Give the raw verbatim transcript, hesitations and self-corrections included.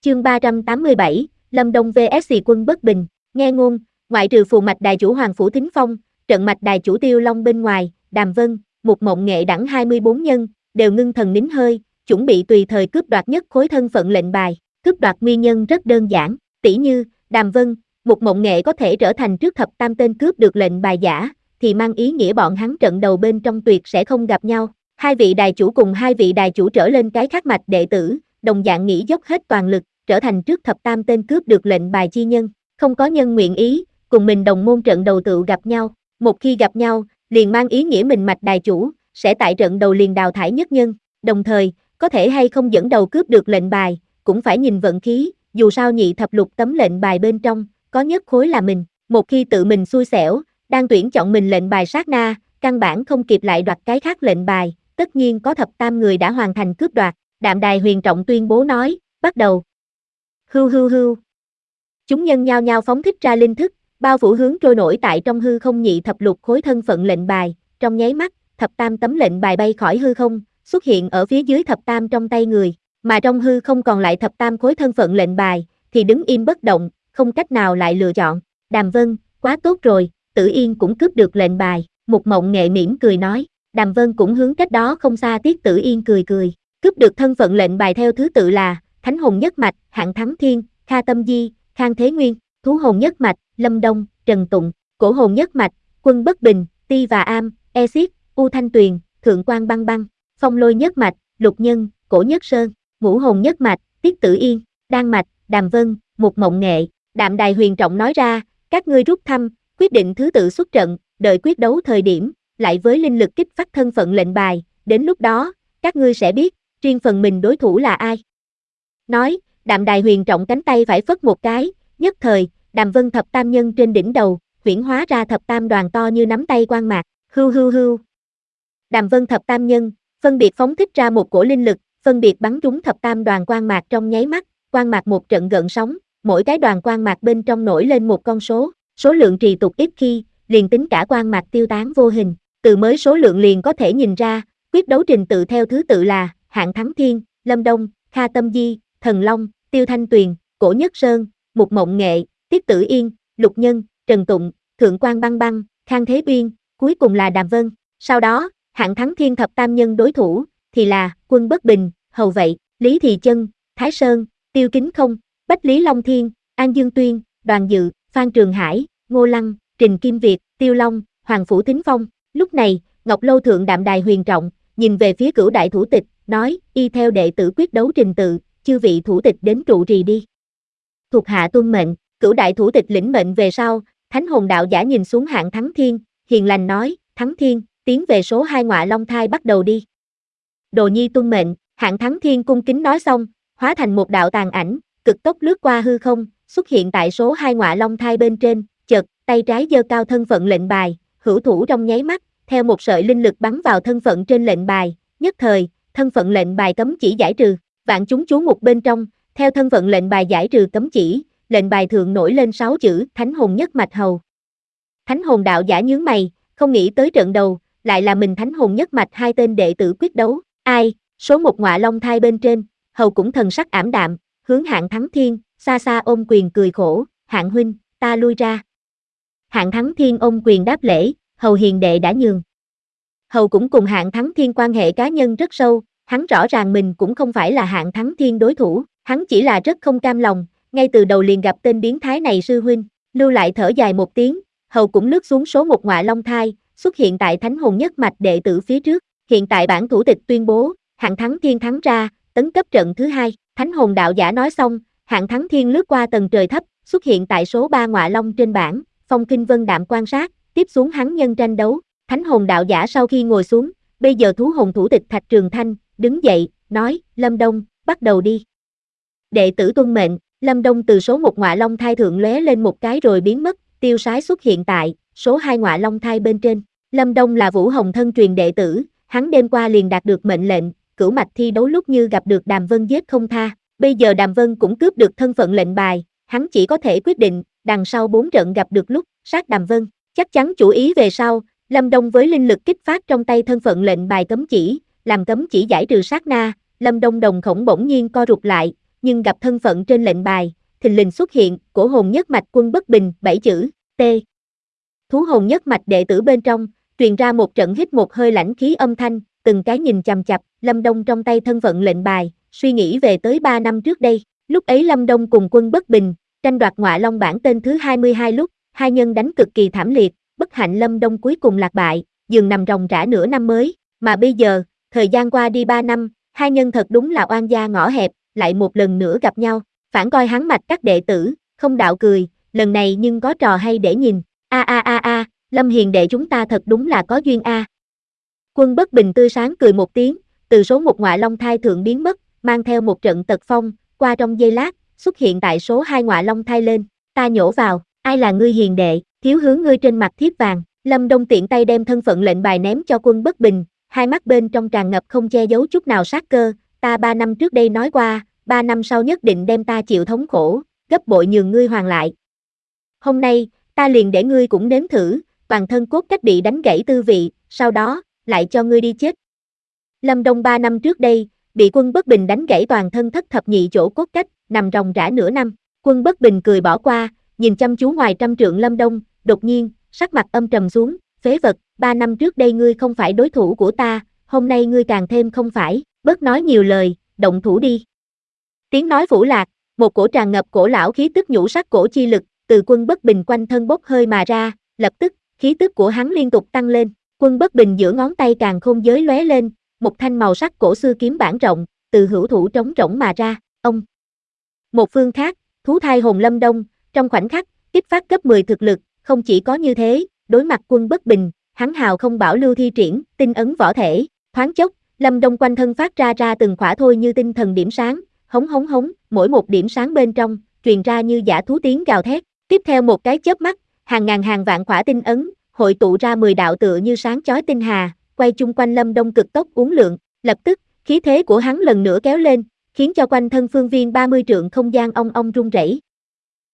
Chương ba trăm tám mươi bảy, Lâm Đông vs Quân Bất Bình. Nghe ngôn, ngoại trừ phù mạch đài chủ Hoàng Phủ Thính Phong, trận mạch đài chủ Tiêu Long bên ngoài, Đàm Vân, một mộng nghệ đẳng hai mươi bốn nhân, đều ngưng thần nín hơi, chuẩn bị tùy thời cướp đoạt nhất khối thân phận lệnh bài. Cướp đoạt nguyên nhân rất đơn giản, tỷ như, Đàm Vân, một mộng nghệ có thể trở thành trước thập tam tên cướp được lệnh bài giả, thì mang ý nghĩa bọn hắn trận đầu bên trong tuyệt sẽ không gặp nhau. Hai vị đài chủ cùng hai vị đài chủ trở lên cái khác mạch đệ tử, đồng dạng nghĩ dốc hết toàn lực, trở thành trước thập tam tên cướp được lệnh bài chi nhân, không có nhân nguyện ý, cùng mình đồng môn trận đầu tựu gặp nhau, một khi gặp nhau, liền mang ý nghĩa mình mạch đài chủ, sẽ tại trận đầu liền đào thải nhất nhân, đồng thời, có thể hay không dẫn đầu cướp được lệnh bài, cũng phải nhìn vận khí, dù sao nhị thập lục tấm lệnh bài bên trong, có nhất khối là mình, một khi tự mình xui xẻo, đang tuyển chọn mình lệnh bài sát na, căn bản không kịp lại đoạt cái khác lệnh bài, tất nhiên có thập tam người đã hoàn thành cướp đoạt, Đạm Đài Huyền Trọng tuyên bố nói, bắt đầu. Hưu hưu hưu. Chúng nhân nhao nhao phóng thích ra linh thức, bao phủ hướng trôi nổi tại trong hư không nhị thập lục khối thân phận lệnh bài, trong nháy mắt, thập tam tấm lệnh bài bay khỏi hư không, xuất hiện ở phía dưới thập tam trong tay người, mà trong hư không còn lại thập tam khối thân phận lệnh bài, thì đứng im bất động, không cách nào lại lựa chọn. Đàm Vân, quá tốt rồi, Tử Yên cũng cướp được lệnh bài, một mộng nghệ mỉm cười nói, Đàm Vân cũng hướng cách đó không xa Tiết Tử Yên cười cười, cướp được thân phận lệnh bài theo thứ tự là, Thánh Hồn Nhất Mạch, Hạng Thắng Thiên, Kha Tâm Di, Khang Thế Nguyên, Thú Hồn Nhất Mạch, Lâm Đông, Trần Tụng, Cổ Hồn Nhất Mạch, Quân Bất Bình, Ti và Am, Exit, U Thanh Tuyền, Thượng Quan Băng Băng, Phong Lôi Nhất Mạch, Lục Nhân, Cổ Nhất Sơn, Ngũ Hồn Nhất Mạch, Tiết Tử Yên, Đan Mạch, Đàm Vân, một mộng nghệ, Đạm Đài Huyền Trọng nói ra, các ngươi rút thăm, quyết định thứ tự xuất trận, đợi quyết đấu thời điểm, lại với linh lực kích phát thân phận lệnh bài, đến lúc đó, các ngươi sẽ biết, riêng phần mình đối thủ là ai. Nói, Đạm Đài Huyền Trọng cánh tay phải phất một cái, nhất thời, Đàm Vân thập tam nhân trên đỉnh đầu, huyễn hóa ra thập tam đoàn to như nắm tay quang mạc, hưu hưu hưu. Đàm Vân thập tam nhân, phân biệt phóng thích ra một cổ linh lực, phân biệt bắn trúng thập tam đoàn quang mạc trong nháy mắt, quang mạc một trận gợn sóng, mỗi cái đoàn quang mạc bên trong nổi lên một con số, số lượng trì tục ít khi, liền tính cả quang mạc tiêu tán vô hình, từ mới số lượng liền có thể nhìn ra, quyết đấu trình tự theo thứ tự là, Hạng Thắng Thiên, Lâm Đông, Kha Tâm Di, Thần Long, Tiêu Thanh Tuyền, Cổ Nhất Sơn, Mục Mộng Nghệ, Tiết Tử Yên, Lục Nhân, Trần Tụng, Thượng Quan Băng Băng, Khang Thế Uyên, cuối cùng là Đàm Vân. Sau đó, Hạng Thắng Thiên thập tam nhân đối thủ, thì là, Quân Bất Bình, Hầu Vậy, Lý Thị Chân, Thái Sơn, Tiêu Kính Không, Bách Lý Long Thiên, An Dương Tuyên, Đoàn Dự, Phan Trường Hải, Ngô Lăng, Trình Kim Việt, Tiêu Long, Hoàng Phủ Thính Phong. Lúc này, Ngọc Lâu Thượng Đạm Đài Huyền Trọng, nhìn về phía cửu đại thủ tịch, nói, y theo đệ tử quyết đấu trình tự, chư vị thủ tịch đến trụ trì đi. Thuộc hạ tuân mệnh, cửu đại thủ tịch lĩnh mệnh về sau, Thánh Hồn đạo giả nhìn xuống Hạng Thắng Thiên, hiền lành nói, Thắng Thiên, tiến về số hai ngọa long thai bắt đầu đi. Đồ nhi tuân mệnh, Hạng Thắng Thiên cung kính nói xong, hóa thành một đạo tàn ảnh, cực tốc lướt qua hư không, xuất hiện tại số hai ngọa long thai bên trên, chợt, tay trái giơ cao thân phận lệnh bài, hữu thủ trong nháy mắt, theo một sợi linh lực bắn vào thân phận trên lệnh bài, nhất thời, thân phận lệnh bài cấm chỉ giải trừ, vạn chúng chú mục bên trong, theo thân phận lệnh bài giải trừ cấm chỉ, lệnh bài thượng nổi lên sáu chữ, Thánh Hồn Nhất Mạch Hầu. Thánh Hồn đạo giả nhướng mày, không nghĩ tới trận đầu, lại là mình Thánh Hồn Nhất Mạch hai tên đệ tử quyết đấu, ai, số một ngọa long thai bên trên, Hầu cũng thần sắc ảm đạm, hướng Hạng Thắng Thiên, xa xa ôm quyền cười khổ, Hạng huynh, ta lui ra. Hạng Thắng Thiên ôm quyền đáp lễ, Hầu hiền đệ đã nhường. Hầu cũng cùng Hạng Thắng Thiên quan hệ cá nhân rất sâu, hắn rõ ràng mình cũng không phải là Hạng Thắng Thiên đối thủ, hắn chỉ là rất không cam lòng, ngay từ đầu liền gặp tên biến thái này sư huynh, lưu lại thở dài một tiếng, Hầu cũng lướt xuống số một ngọa long thai, xuất hiện tại Thánh Hồn Nhất Mạch đệ tử phía trước, hiện tại bản thủ tịch tuyên bố, Hạng Thắng Thiên thắng ra, tấn cấp trận thứ hai, Thánh Hồn đạo giả nói xong, Hạng Thắng Thiên lướt qua tầng trời thấp, xuất hiện tại số ba ngọa long trên bảng, Phong Kinh Vân đạm quan sát, tiếp xuống hắn nhân tranh đấu, Thánh Hồn đạo giả sau khi ngồi xuống, bây giờ thú hồn thủ tịch Thạch Trường Thanh, đứng dậy, nói, Lâm Đông, bắt đầu đi. Đệ tử tuân mệnh, Lâm Đông từ số một ngọa long thai thượng lóe lên một cái rồi biến mất, tiêu sái xuất hiện tại, số hai ngọa long thai bên trên. Lâm Đông là Vũ Hồng thân truyền đệ tử, hắn đêm qua liền đạt được mệnh lệnh, cửu mạch thi đấu lúc như gặp được Đàm Vân giết không tha, bây giờ Đàm Vân cũng cướp được thân phận lệnh bài, hắn chỉ có thể quyết định, đằng sau bốn trận gặp được lúc, sát Đàm Vân, chắc chắn chủ ý về sau, Lâm Đông với linh lực kích phát trong tay thân phận lệnh bài cấm chỉ, làm cấm chỉ giải trừ sát na, Lâm Đông đồng khổng bỗng nhiên co rụt lại, nhưng gặp thân phận trên lệnh bài, thình lình xuất hiện, cổ hồn nhất mạch quân bất bình, bảy chữ, T. Thú hồn nhất mạch đệ tử bên trong, truyền ra một trận hít một hơi lãnh khí âm thanh, từng cái nhìn chằm chằm, Lâm Đông trong tay thân phận lệnh bài, suy nghĩ về tới ba năm trước đây, lúc ấy Lâm Đông cùng quân bất bình, tranh đoạt ngọa long bảng tên thứ hai mươi hai lúc, hai nhân đánh cực kỳ thảm liệt, bất hạnh Lâm Đông cuối cùng lạc bại, giường nằm ròng rã nửa năm mới, mà bây giờ, thời gian qua đi ba năm, hai nhân thật đúng là oan gia ngõ hẹp, lại một lần nữa gặp nhau, phản coi hắn mạch các đệ tử, không đạo cười, lần này nhưng có trò hay để nhìn, a a a a, Lâm hiền đệ chúng ta thật đúng là có duyên a. Quân bất bình tươi sáng cười một tiếng, từ số một ngọa long thai thượng biến mất, mang theo một trận tật phong, qua trong giây lát, xuất hiện tại số hai ngọa long thai lên, ta nhổ vào, ai là ngươi hiền đệ, thiếu hướng ngươi trên mặt thiếp vàng, Lâm Đông tiện tay đem thân phận lệnh bài ném cho quân bất bình, hai mắt bên trong tràn ngập không che giấu chút nào sát cơ, ta ba năm trước đây nói qua, ba năm sau nhất định đem ta chịu thống khổ, gấp bội nhường ngươi hoàn lại. Hôm nay, ta liền để ngươi cũng nếm thử, toàn thân cốt cách bị đánh gãy tư vị, sau đó, lại cho ngươi đi chết. Lâm Đông ba năm trước đây, bị quân bất bình đánh gãy toàn thân thất thập nhị chỗ cốt cách, nằm ròng rã nửa năm, quân bất bình cười bỏ qua, nhìn chăm chú ngoài trăm trượng Lâm Đông, đột nhiên, sắc mặt âm trầm xuống, phế vật, ba năm trước đây ngươi không phải đối thủ của ta, hôm nay ngươi càng thêm không phải, bớt nói nhiều lời, động thủ đi. Tiếng nói phủ lạc, một cổ tràn ngập cổ lão khí tức nhũ sắc cổ chi lực, từ quân bất bình quanh thân bốc hơi mà ra, lập tức, khí tức của hắn liên tục tăng lên, quân bất bình giữa ngón tay càng khôn giới lóe lên, một thanh màu sắc cổ xưa kiếm bản rộng, từ hữu thủ trống rỗng mà ra, ông. Một phương khác, thú thai hồn Lâm Đông, trong khoảnh khắc, kích phát cấp mười thực lực, không chỉ có như thế, đối mặt quân bất bình, hắn hào không bảo lưu thi triển, tinh ấn võ thể, thoáng chốc, Lâm Đông quanh thân phát ra ra từng khỏa thôi như tinh thần điểm sáng, hống hống hống, mỗi một điểm sáng bên trong, truyền ra như dã thú tiếng gào thét, tiếp theo một cái chớp mắt, hàng ngàn hàng vạn khỏa tinh ấn, hội tụ ra mười đạo tựa như sáng chói tinh hà, quay chung quanh Lâm Đông cực tốc uốn lượn, lập tức, khí thế của hắn lần nữa kéo lên, khiến cho quanh thân phương viên ba mươi trượng không gian ong ong rung rẩy.